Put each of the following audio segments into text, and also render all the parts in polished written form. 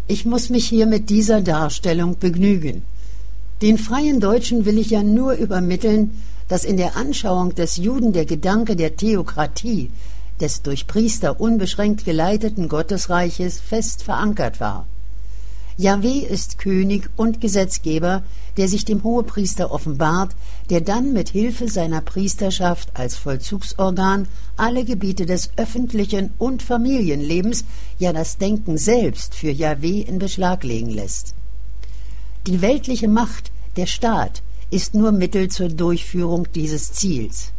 Ich muss mich hier mit dieser Darstellung begnügen. Den freien Deutschen will ich ja nur übermitteln, dass in der Anschauung des Juden der Gedanke der Theokratie, des durch Priester unbeschränkt geleiteten Gottesreiches, fest verankert war. Jahwe ist König und Gesetzgeber, der sich dem Hohepriester offenbart, der dann mit Hilfe seiner Priesterschaft als Vollzugsorgan alle Gebiete des öffentlichen und Familienlebens, ja das Denken selbst, für Jahwe in Beschlag legen lässt. Die weltliche Macht, der Staat, ist nur Mittel zur Durchführung dieses Ziels.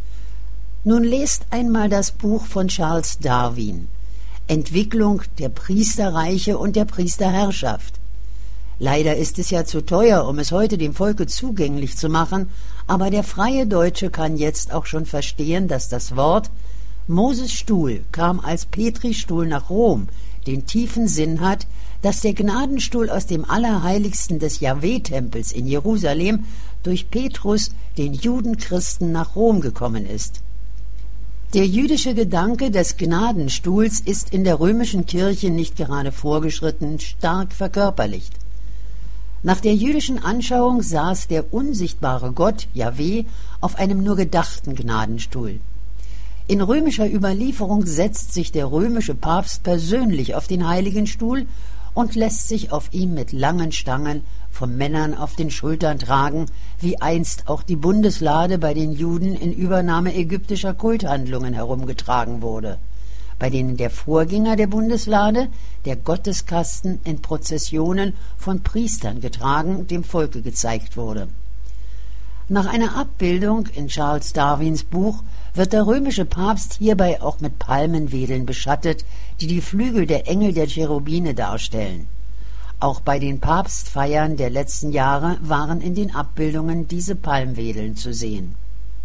Nun lest einmal das Buch von Charles Darwin, Entwicklung der Priesterreiche und der Priesterherrschaft. Leider ist es ja zu teuer, um es heute dem Volke zugänglich zu machen, aber der freie Deutsche kann jetzt auch schon verstehen, dass das Wort Moses Stuhl kam als Petri-Stuhl nach Rom den tiefen Sinn hat, dass der Gnadenstuhl aus dem Allerheiligsten des Jahwe-Tempels in Jerusalem durch Petrus, den Judenchristen, nach Rom gekommen ist. Der jüdische Gedanke des Gnadenstuhls ist in der römischen Kirche nicht gerade vorgeschritten, stark verkörperlicht. Nach der jüdischen Anschauung saß der unsichtbare Gott, Jahwe, auf einem nur gedachten Gnadenstuhl. In römischer Überlieferung setzt sich der römische Papst persönlich auf den heiligen Stuhl und lässt sich auf ihm mit langen Stangen von Männern auf den Schultern tragen, wie einst auch die Bundeslade bei den Juden in Übernahme ägyptischer Kulthandlungen herumgetragen wurde, bei denen der Vorgänger der Bundeslade, der Gotteskasten, in Prozessionen von Priestern getragen, dem Volke gezeigt wurde. Nach einer Abbildung in Charles Darwins Buch wird der römische Papst hierbei auch mit Palmenwedeln beschattet, die die Flügel der Engel der Cherubine darstellen. Auch bei den Papstfeiern der letzten Jahre waren in den Abbildungen diese Palmwedeln zu sehen.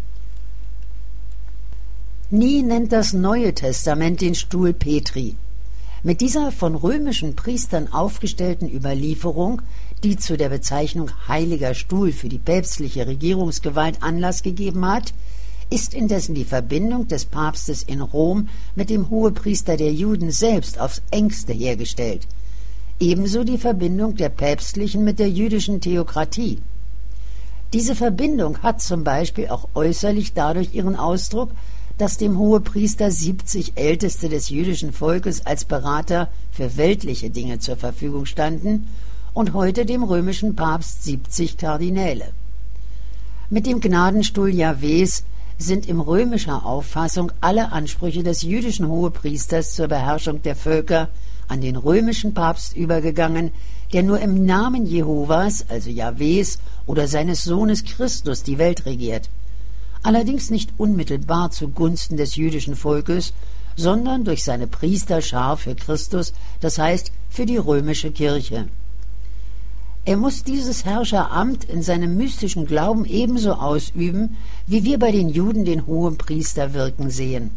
Nie nennt das Neue Testament den Stuhl Petri. Mit dieser von römischen Priestern aufgestellten Überlieferung, die zu der Bezeichnung Heiliger Stuhl für die päpstliche Regierungsgewalt Anlass gegeben hat, ist indessen die Verbindung des Papstes in Rom mit dem Hohepriester der Juden selbst aufs engste hergestellt. Ebenso die Verbindung der päpstlichen mit der jüdischen Theokratie. Diese Verbindung hat zum Beispiel auch äußerlich dadurch ihren Ausdruck, dass dem Hohepriester 70 Älteste des jüdischen Volkes als Berater für weltliche Dinge zur Verfügung standen und heute dem römischen Papst 70 Kardinäle. Mit dem Gnadenstuhl Jahwes sind in römischer Auffassung alle Ansprüche des jüdischen Hohepriesters zur Beherrschung der Völker an den römischen Papst übergegangen, der nur im Namen Jehovas, also Jahwes oder seines Sohnes Christus die Welt regiert. Allerdings nicht unmittelbar zugunsten des jüdischen Volkes, sondern durch seine Priesterschar für Christus, das heißt für die römische Kirche. Er muss dieses Herrscheramt in seinem mystischen Glauben ebenso ausüben, wie wir bei den Juden den Hohenpriester wirken sehen.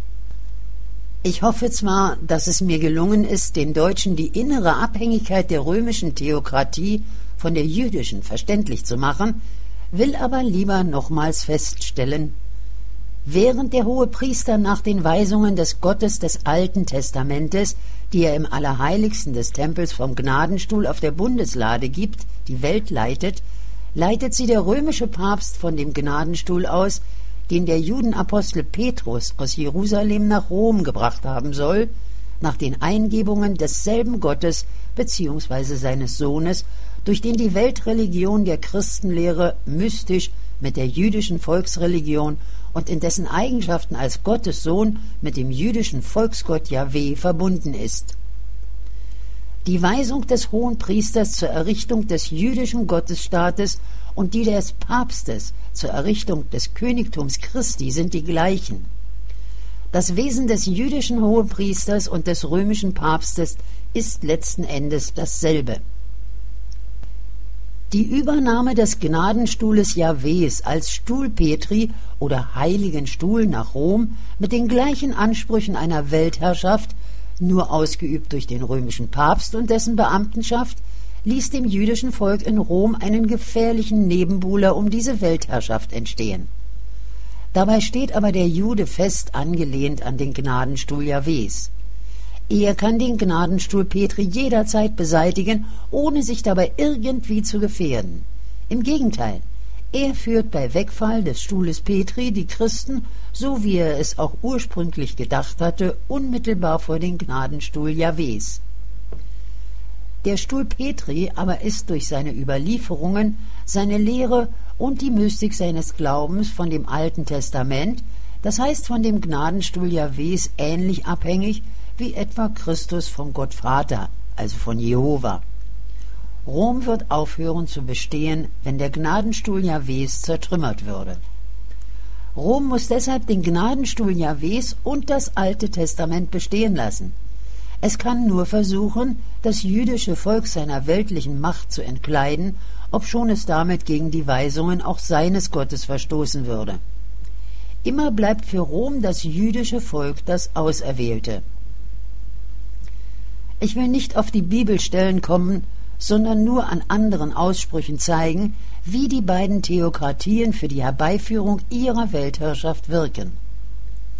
Ich hoffe zwar, dass es mir gelungen ist, den Deutschen die innere Abhängigkeit der römischen Theokratie von der jüdischen verständlich zu machen, will aber lieber nochmals feststellen: Während der Hohepriester nach den Weisungen des Gottes des Alten Testamentes, die er im Allerheiligsten des Tempels vom Gnadenstuhl auf der Bundeslade gibt, die Welt leitet, leitet sie der römische Papst von dem Gnadenstuhl aus, den der Judenapostel Petrus aus Jerusalem nach Rom gebracht haben soll, nach den Eingebungen desselben Gottes bzw. seines Sohnes, durch den die Weltreligion der Christenlehre mystisch mit der jüdischen Volksreligion und in dessen Eigenschaften als Gottes Sohn mit dem jüdischen Volksgott Jahwe verbunden ist. Die Weisung des Hohenpriesters zur Errichtung des jüdischen Gottesstaates und die des Papstes zur Errichtung des Königtums Christi sind die gleichen. Das Wesen des jüdischen Hohepriesters und des römischen Papstes ist letzten Endes dasselbe. Die Übernahme des Gnadenstuhles Jahwes als Stuhl Petri oder Heiligen Stuhl nach Rom mit den gleichen Ansprüchen einer Weltherrschaft, nur ausgeübt durch den römischen Papst und dessen Beamtenschaft, ließ dem jüdischen Volk in Rom einen gefährlichen Nebenbuhler um diese Weltherrschaft entstehen. Dabei steht aber der Jude fest angelehnt an den Gnadenstuhl Jahwes. Er kann den Gnadenstuhl Petri jederzeit beseitigen, ohne sich dabei irgendwie zu gefährden. Im Gegenteil, er führt bei Wegfall des Stuhles Petri die Christen, so wie er es auch ursprünglich gedacht hatte, unmittelbar vor den Gnadenstuhl Jahwes. Der Stuhl Petri aber ist durch seine Überlieferungen, seine Lehre und die Mystik seines Glaubens von dem Alten Testament, das heißt von dem Gnadenstuhl Jahwes, ähnlich abhängig wie etwa Christus von Gott Vater, also von Jehova. Rom wird aufhören zu bestehen, wenn der Gnadenstuhl Jahwes zertrümmert würde. Rom muss deshalb den Gnadenstuhl Jahwes und das Alte Testament bestehen lassen. Es kann nur versuchen, das jüdische Volk seiner weltlichen Macht zu entkleiden, obschon es damit gegen die Weisungen auch seines Gottes verstoßen würde. Immer bleibt für Rom das jüdische Volk das Auserwählte. Ich will nicht auf die Bibelstellen kommen, sondern nur an anderen Aussprüchen zeigen, wie die beiden Theokratien für die Herbeiführung ihrer Weltherrschaft wirken.